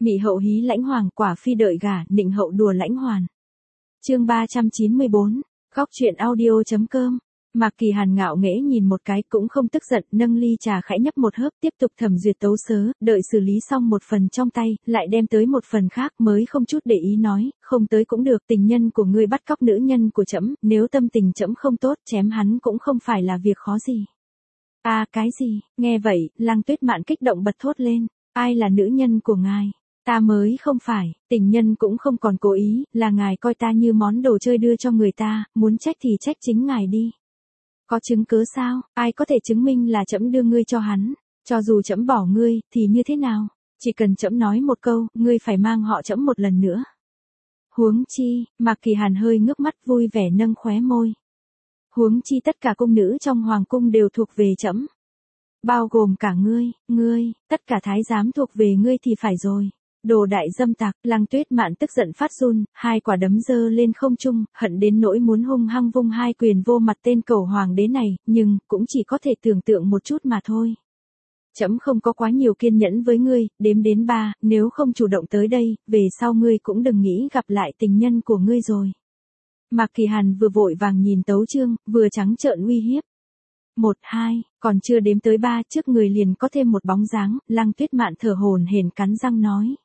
Mị hậu hí lãnh hoàng, quả phi đợi gả, nịnh hậu đùa lãnh hoàn. Chương 394, góc truyện audio.com. Mạc Kỳ Hàn ngạo nghễ nhìn một cái cũng không tức giận, nâng ly trà khẽ nhấp một hớp, tiếp tục thẩm duyệt tấu sớ, đợi xử lý xong một phần trong tay, lại đem tới một phần khác, mới không chút để ý nói, không tới cũng được, tình nhân của ngươi bắt cóc nữ nhân của trẫm, nếu tâm tình trẫm không tốt, chém hắn cũng không phải là việc khó gì. À, cái gì? Nghe vậy, Lăng Tuyết Mạn kích động bật thốt lên, ai là nữ nhân của ngài? Ta mới không phải, tình nhân cũng không còn cố ý, là ngài coi ta như món đồ chơi đưa cho người ta, muốn trách thì trách chính ngài đi. Có chứng cứ sao? Ai có thể chứng minh là trẫm đưa ngươi cho hắn? Cho dù trẫm bỏ ngươi, thì như thế nào? Chỉ cần trẫm nói một câu, ngươi phải mang họ trẫm một lần nữa. Huống chi, Mạc Kỳ Hàn hơi ngước mắt vui vẻ nâng khóe môi. Huống chi tất cả cung nữ trong hoàng cung đều thuộc về trẫm. Bao gồm cả ngươi, tất cả thái giám thuộc về ngươi thì phải rồi. Đồ đại dâm tặc, Lăng Tuyết Mạn tức giận phát run, hai quả đấm giơ lên không trung, hận đến nỗi muốn hung hăng vung hai quyền vô mặt tên cẩu hoàng đế này, nhưng cũng chỉ có thể tưởng tượng một chút mà thôi. Trẫm không có quá nhiều kiên nhẫn với ngươi, đếm đến 3, nếu không chủ động tới đây, về sau ngươi cũng đừng nghĩ gặp lại tình nhân của ngươi rồi. Mạc Kỳ Hàn vừa vội vàng nhìn tấu chương, vừa trắng trợn uy hiếp. 1, 2, còn chưa đếm tới 3, trước người liền có thêm một bóng dáng, Lăng Tuyết Mạn thở hổn hển cắn răng nói.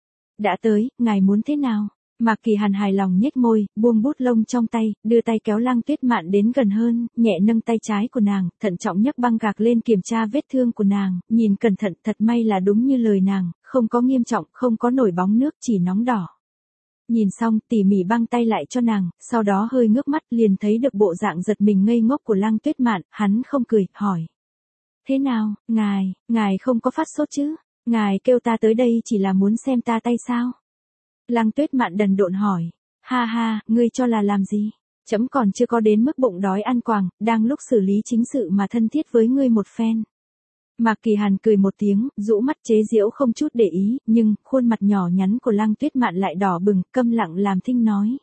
Đã tới, ngài muốn thế nào? Mạc Kỳ Hàn hài lòng nhếch môi, buông bút lông trong tay, đưa tay kéo Lăng Tuyết Mạn đến gần hơn, nhẹ nâng tay trái của nàng, thận trọng nhấc băng gạc lên kiểm tra vết thương của nàng, nhìn cẩn thận, thật may là đúng như lời nàng, không có nghiêm trọng, không có nổi bóng nước, chỉ nóng đỏ. Nhìn xong, tỉ mỉ băng tay lại cho nàng, sau đó hơi ngước mắt, liền thấy được bộ dạng giật mình ngây ngốc của Lăng Tuyết Mạn, hắn không cười, hỏi. Thế nào, ngài không có phát sốt chứ? Ngài kêu ta tới đây chỉ là muốn xem ta tay sao? Lăng Tuyết Mạn đần độn hỏi. Ha ha, ngươi cho là làm gì? Trẫm còn chưa có đến mức bụng đói ăn quàng, đang lúc xử lý chính sự mà thân thiết với ngươi một phen. Mạc Kỳ Hàn cười một tiếng, rũ mắt chế giễu không chút để ý, nhưng khuôn mặt nhỏ nhắn của Lăng Tuyết Mạn lại đỏ bừng, câm lặng làm thinh nói.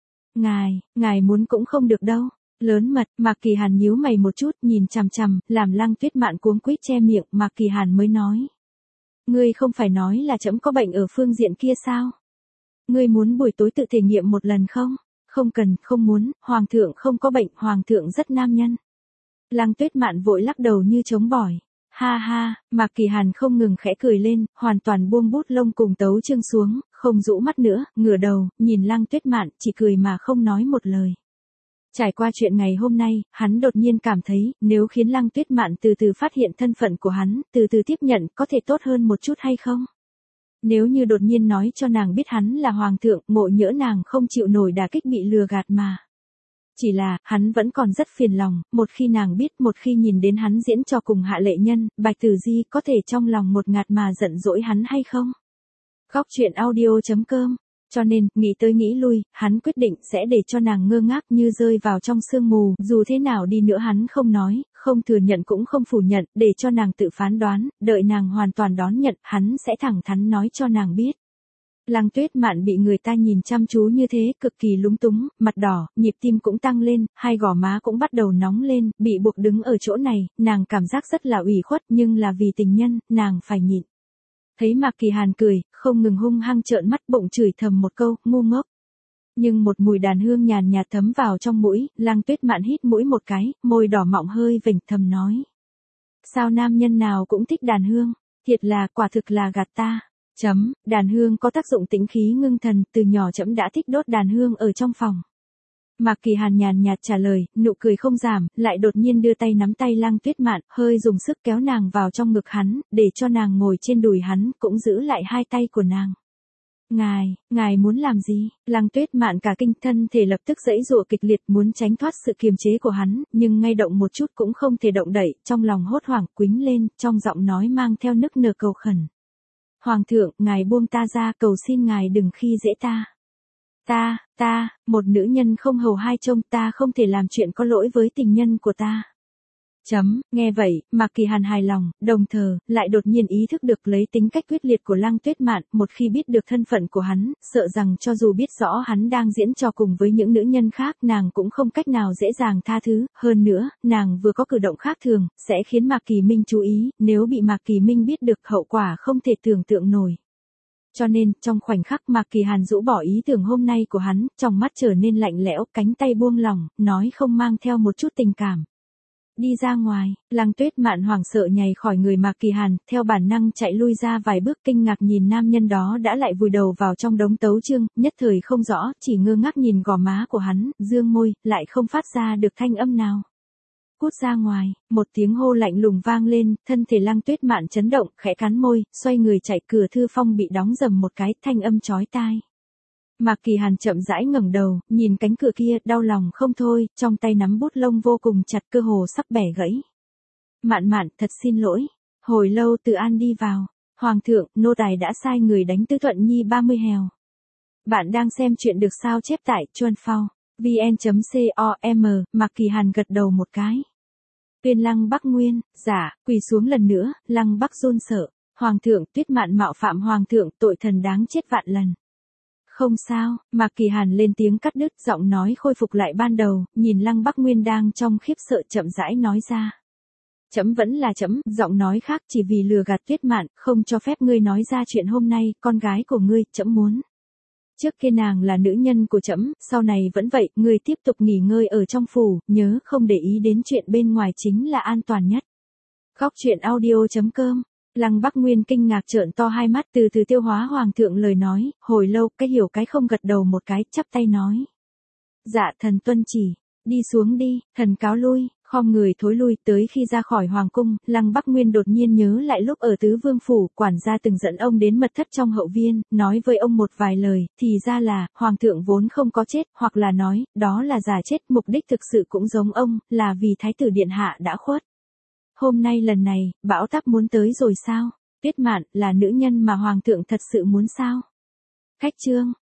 Ngài muốn cũng không được đâu. Lớn mật, Mạc Kỳ Hàn nhíu mày một chút, nhìn chằm chằm, làm Lăng Tuyết Mạn cuống quýt che miệng, Mạc Kỳ Hàn mới nói. Ngươi không phải nói là trẫm có bệnh ở phương diện kia sao? Ngươi muốn buổi tối tự thể nghiệm một lần không? Không cần, không muốn, hoàng thượng không có bệnh, hoàng thượng rất nam nhân. Lăng Tuyết Mạn vội lắc đầu như chống bỏi. Ha ha, Mạc Kỳ Hàn không ngừng khẽ cười lên, hoàn toàn buông bút lông cùng tấu chương xuống, không rũ mắt nữa, ngửa đầu, nhìn Lăng Tuyết Mạn, chỉ cười mà không nói một lời. Trải qua chuyện ngày hôm nay, hắn đột nhiên cảm thấy, nếu khiến Lăng Tuyết Mạn từ từ phát hiện thân phận của hắn, từ từ tiếp nhận, có thể tốt hơn một chút hay không? Nếu như đột nhiên nói cho nàng biết hắn là hoàng thượng, ngộ nhỡ nàng không chịu nổi đả kích bị lừa gạt mà. Chỉ là, hắn vẫn còn rất phiền lòng, một khi nàng biết, một khi nhìn đến hắn diễn trò cùng Hạ Lệ Nhân, Bạch Tử Di có thể trong lòng một ngạt mà giận dỗi hắn hay không? Góc truyện audio.com. Cho nên, nghĩ tới nghĩ lui, hắn quyết định sẽ để cho nàng ngơ ngác như rơi vào trong sương mù, dù thế nào đi nữa hắn không nói, không thừa nhận cũng không phủ nhận, để cho nàng tự phán đoán, đợi nàng hoàn toàn đón nhận, hắn sẽ thẳng thắn nói cho nàng biết. Lăng Tuyết Mạn bị người ta nhìn chăm chú như thế, cực kỳ lúng túng, mặt đỏ, nhịp tim cũng tăng lên, hai gò má cũng bắt đầu nóng lên, bị buộc đứng ở chỗ này, nàng cảm giác rất là ủy khuất, nhưng là vì tình nhân, nàng phải nhịn. Thấy Mạc Kỳ Hàn cười, không ngừng hung hăng trợn mắt bụng chửi thầm một câu, ngu ngốc. Nhưng một mùi đàn hương nhàn nhạt thấm vào trong mũi, Lăng Tuyết Mạn hít mũi một cái, môi đỏ mọng hơi vểnh thầm nói. Sao nam nhân nào cũng thích đàn hương, thiệt là, quả thực là gạt ta. Đàn hương có tác dụng tĩnh khí ngưng thần, từ nhỏ trẫm đã thích đốt đàn hương ở trong phòng. Mạc Kỳ Hàn nhàn nhạt trả lời, nụ cười không giảm, lại đột nhiên đưa tay nắm tay Lăng Tuyết Mạn, hơi dùng sức kéo nàng vào trong ngực hắn, để cho nàng ngồi trên đùi hắn, cũng giữ lại hai tay của nàng. Ngài muốn làm gì? Lăng Tuyết Mạn cả kinh, thân thể lập tức giãy giụa kịch liệt, muốn tránh thoát sự kiềm chế của hắn, nhưng ngay động một chút cũng không thể động đậy, trong lòng hốt hoảng quýnh lên, trong giọng nói mang theo nức nở cầu khẩn. Hoàng thượng, ngài buông ta ra, cầu xin ngài đừng khi dễ ta. Một nữ nhân không hầu hai trông, ta không thể làm chuyện có lỗi với tình nhân của ta. Nghe vậy, Mạc Kỳ Hàn hài lòng, đồng thời, lại đột nhiên ý thức được lấy tính cách quyết liệt của Lăng Tuyết Mạn, một khi biết được thân phận của hắn, sợ rằng cho dù biết rõ hắn đang diễn trò cùng với những nữ nhân khác, nàng cũng không cách nào dễ dàng tha thứ, hơn nữa, nàng vừa có cử động khác thường, sẽ khiến Mạc Kỳ Minh chú ý, nếu bị Mạc Kỳ Minh biết được hậu quả không thể tưởng tượng nổi. Cho nên, trong khoảnh khắc Mạc Kỳ Hàn rũ bỏ ý tưởng hôm nay của hắn, trong mắt trở nên lạnh lẽo, cánh tay buông lỏng, nói không mang theo một chút tình cảm. Đi ra ngoài, Lăng Tuyết Mạn hoảng sợ nhảy khỏi người Mạc Kỳ Hàn, theo bản năng chạy lui ra vài bước, kinh ngạc nhìn nam nhân đó đã lại vùi đầu vào trong đống tấu chương, nhất thời không rõ, chỉ ngơ ngác nhìn gò má của hắn, dương môi, lại không phát ra được thanh âm nào. Cút ra ngoài, một tiếng hô lạnh lùng vang lên, thân thể Lăng Tuyết Mạn chấn động, khẽ cắn môi, xoay người chạy, cửa thư phòng bị đóng rầm một cái, thanh âm chói tai. Mạc Kỳ Hàn chậm rãi ngẩng đầu, nhìn cánh cửa kia, đau lòng không thôi, trong tay nắm bút lông vô cùng chặt, cơ hồ sắp bẻ gãy. Mạn Mạn, thật xin lỗi. Hồi lâu Từ An đi vào. Hoàng thượng, nô tài đã sai người đánh Tư Thuận Nhi 30 hèo. Bạn đang xem chuyện được sao chép tại Chuan Phao, vn.com, Mạc Kỳ Hàn gật đầu một cái. Tuyên Lăng Bắc Nguyên, dạ, quỳ xuống lần nữa, Lăng Bắc run sợ. Hoàng thượng, Tuyết Mạn mạo phạm Hoàng thượng, tội thần đáng chết vạn lần. Không sao, Mạc Kỳ Hàn lên tiếng cắt đứt, giọng nói khôi phục lại ban đầu, nhìn Lăng Bắc Nguyên đang trong khiếp sợ chậm rãi nói ra. Chấm vẫn là chấm, giọng nói khác, chỉ vì lừa gạt Tuyết Mạn, không cho phép ngươi nói ra chuyện hôm nay, con gái của ngươi, chấm muốn. Trước kia nàng là nữ nhân của chấm, sau này vẫn vậy, ngươi tiếp tục nghỉ ngơi ở trong phủ, nhớ không để ý đến chuyện bên ngoài chính là an toàn nhất. Góc truyện audio.com. Lăng Bắc Nguyên kinh ngạc trợn to hai mắt, từ từ tiêu hóa Hoàng thượng lời nói, hồi lâu, cái hiểu cái không gật đầu một cái, chắp tay nói. Dạ thần tuân chỉ, đi xuống đi, thần cáo lui, khom người thối lui, tới khi ra khỏi Hoàng cung, Lăng Bắc Nguyên đột nhiên nhớ lại lúc ở Tứ Vương Phủ, quản gia từng dẫn ông đến mật thất trong hậu viên, nói với ông một vài lời, thì ra là, Hoàng thượng vốn không có chết, hoặc là nói, đó là giả chết, mục đích thực sự cũng giống ông, là vì Thái tử Điện Hạ đã khuất. Hôm nay lần này, bão táp muốn tới rồi sao? Tuyết Mạn, là nữ nhân mà Hoàng thượng thật sự muốn sao? Khách trương,